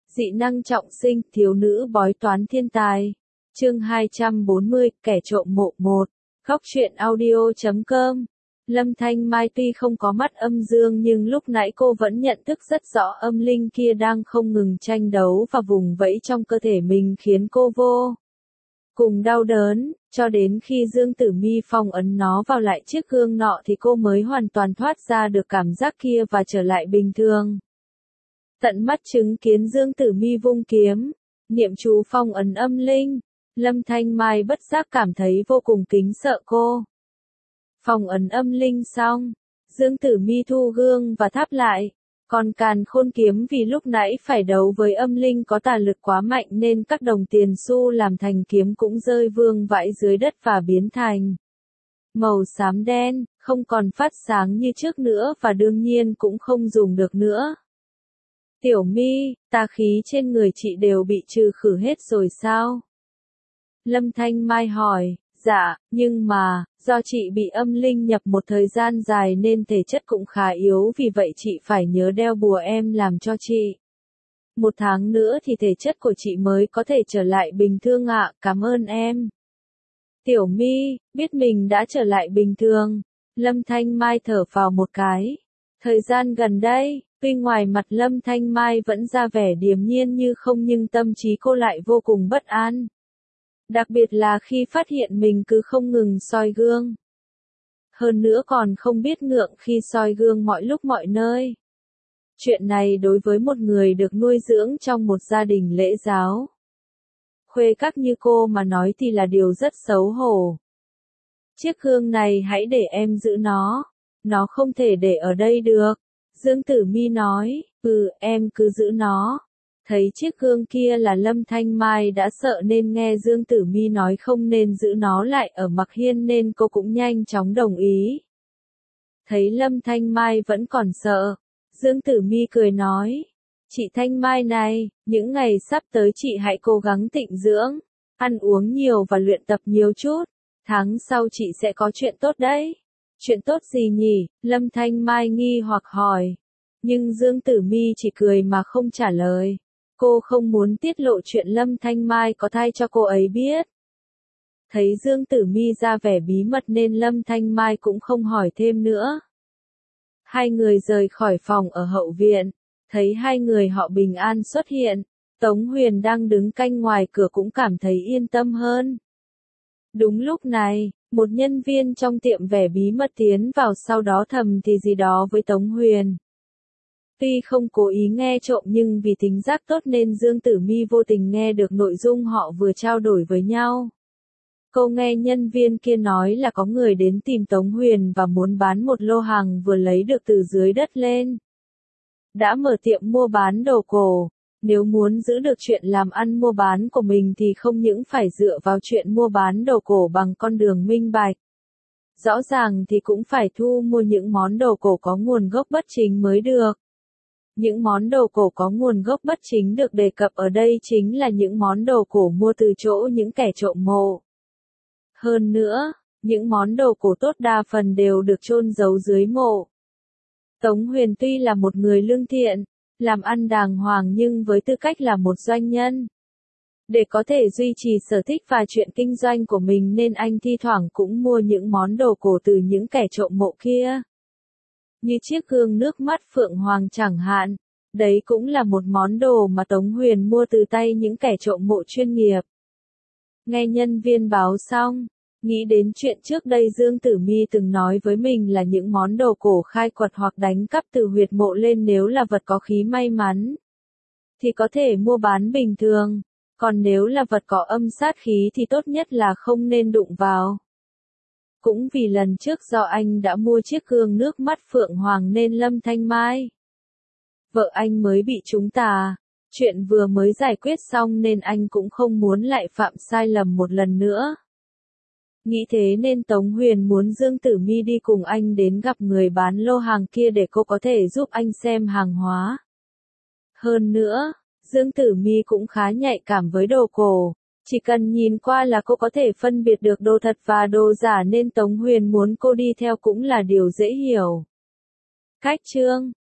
Dị năng trọng sinh, thiếu nữ bói toán thiên tài. Chương 240, kẻ trộm mộ 1. Góc truyện audio.com. Lâm Thanh Mai tuy không có mắt âm dương nhưng lúc nãy cô vẫn nhận thức rất rõ âm linh kia đang không ngừng tranh đấu và vùng vẫy trong cơ thể mình khiến cô vô cùng đau đớn, cho đến khi Dương Tử Mi phong ấn nó vào lại chiếc gương nọ thì cô mới hoàn toàn thoát ra được cảm giác kia và trở lại bình thường. Tận mắt chứng kiến Dương Tử Mi vung kiếm, niệm chú phong ấn âm linh, Lâm Thanh Mai bất giác cảm thấy vô cùng kính sợ cô. Phong ấn âm linh xong, Dương Tử Mi thu gương và thắp lại, còn Càn Khôn kiếm vì lúc nãy phải đấu với âm linh có tà lực quá mạnh nên các đồng tiền xu làm thành kiếm cũng rơi vương vãi dưới đất và biến thành màu xám đen, không còn phát sáng như trước nữa và đương nhiên cũng không dùng được nữa. Tiểu Mi, tà khí trên người chị đều bị trừ khử hết rồi sao? Lâm Thanh Mai hỏi. Dạ, nhưng mà, do chị bị âm linh nhập một thời gian dài nên thể chất cũng khá yếu vì vậy chị phải nhớ đeo bùa em làm cho chị. 1 tháng nữa thì thể chất của chị mới có thể trở lại bình thường ạ, cảm ơn em. Tiểu Mi, biết mình đã trở lại bình thường. Lâm Thanh Mai thở phào một cái. Thời gian gần đây, tuy ngoài mặt Lâm Thanh Mai vẫn ra vẻ điềm nhiên như không nhưng tâm trí cô lại vô cùng bất an. Đặc biệt là khi phát hiện mình cứ không ngừng soi gương. Hơn nữa còn không biết ngượng khi soi gương mọi lúc mọi nơi. Chuyện này đối với một người được nuôi dưỡng trong một gia đình lễ giáo, khuê các như cô mà nói thì là điều rất xấu hổ. Chiếc gương này hãy để em giữ nó không thể để ở đây được. Dương Tử Mi nói, em cứ giữ nó. Thấy chiếc gương kia là Lâm Thanh Mai đã sợ nên nghe Dương Tử Mi nói không nên giữ nó lại ở Mặc Hiên nên cô cũng nhanh chóng đồng ý. Thấy Lâm Thanh Mai vẫn còn sợ, Dương Tử Mi cười nói, chị Thanh Mai này, những ngày sắp tới chị hãy cố gắng tịnh dưỡng, ăn uống nhiều và luyện tập nhiều chút, tháng sau chị sẽ có chuyện tốt đấy. Chuyện tốt gì nhỉ? Lâm Thanh Mai nghi hoặc hỏi. Nhưng Dương Tử Mi chỉ cười mà không trả lời. Cô không muốn tiết lộ chuyện Lâm Thanh Mai có thai cho cô ấy biết. Thấy Dương Tử Mi ra vẻ bí mật nên Lâm Thanh Mai cũng không hỏi thêm nữa. Hai người rời khỏi phòng ở hậu viện, thấy hai người họ bình an xuất hiện, Tống Huyền đang đứng canh ngoài cửa cũng cảm thấy yên tâm hơn. Đúng lúc này, một nhân viên trong tiệm vẻ bí mật tiến vào sau đó thầm thì gì đó với Tống Huyền. Tuy không cố ý nghe trộm nhưng vì thính giác tốt nên Dương Tử Mi vô tình nghe được nội dung họ vừa trao đổi với nhau. Cô nghe nhân viên kia nói là có người đến tìm Tống Huyền và muốn bán một lô hàng vừa lấy được từ dưới đất lên. Đã mở tiệm mua bán đồ cổ, nếu muốn giữ được chuyện làm ăn mua bán của mình thì không những phải dựa vào chuyện mua bán đồ cổ bằng con đường minh bạch. Rõ ràng thì cũng phải thu mua những món đồ cổ có nguồn gốc bất chính mới được. Những món đồ cổ có nguồn gốc bất chính được đề cập ở đây chính là những món đồ cổ mua từ chỗ những kẻ trộm mộ. Hơn nữa, những món đồ cổ tốt đa phần đều được chôn giấu dưới mộ. Tống Huyền tuy là một người lương thiện, làm ăn đàng hoàng nhưng với tư cách là một doanh nhân, để có thể duy trì sở thích và chuyện kinh doanh của mình nên anh thi thoảng cũng mua những món đồ cổ từ những kẻ trộm mộ kia. Như chiếc gương nước mắt Phượng Hoàng chẳng hạn, đấy cũng là một món đồ mà Tống Huyền mua từ tay những kẻ trộm mộ chuyên nghiệp. Nghe nhân viên báo xong, nghĩ đến chuyện trước đây Dương Tử Mi từng nói với mình là những món đồ cổ khai quật hoặc đánh cắp từ huyệt mộ lên nếu là vật có khí may mắn, thì có thể mua bán bình thường, còn nếu là vật có âm sát khí thì tốt nhất là không nên đụng vào. Cũng vì lần trước do anh đã mua chiếc gương nước mắt Phượng Hoàng nên Lâm Thanh Mai, vợ anh mới bị trúng tà, chuyện vừa mới giải quyết xong nên anh cũng không muốn lại phạm sai lầm một lần nữa. Nghĩ thế nên Tống Huyền muốn Dương Tử Mi đi cùng anh đến gặp người bán lô hàng kia để cô có thể giúp anh xem hàng hóa. Hơn nữa, Dương Tử Mi cũng khá nhạy cảm với đồ cổ, chỉ cần nhìn qua là cô có thể phân biệt được đồ thật và đồ giả nên Tống Huyền muốn cô đi theo cũng là điều dễ hiểu. Cách chương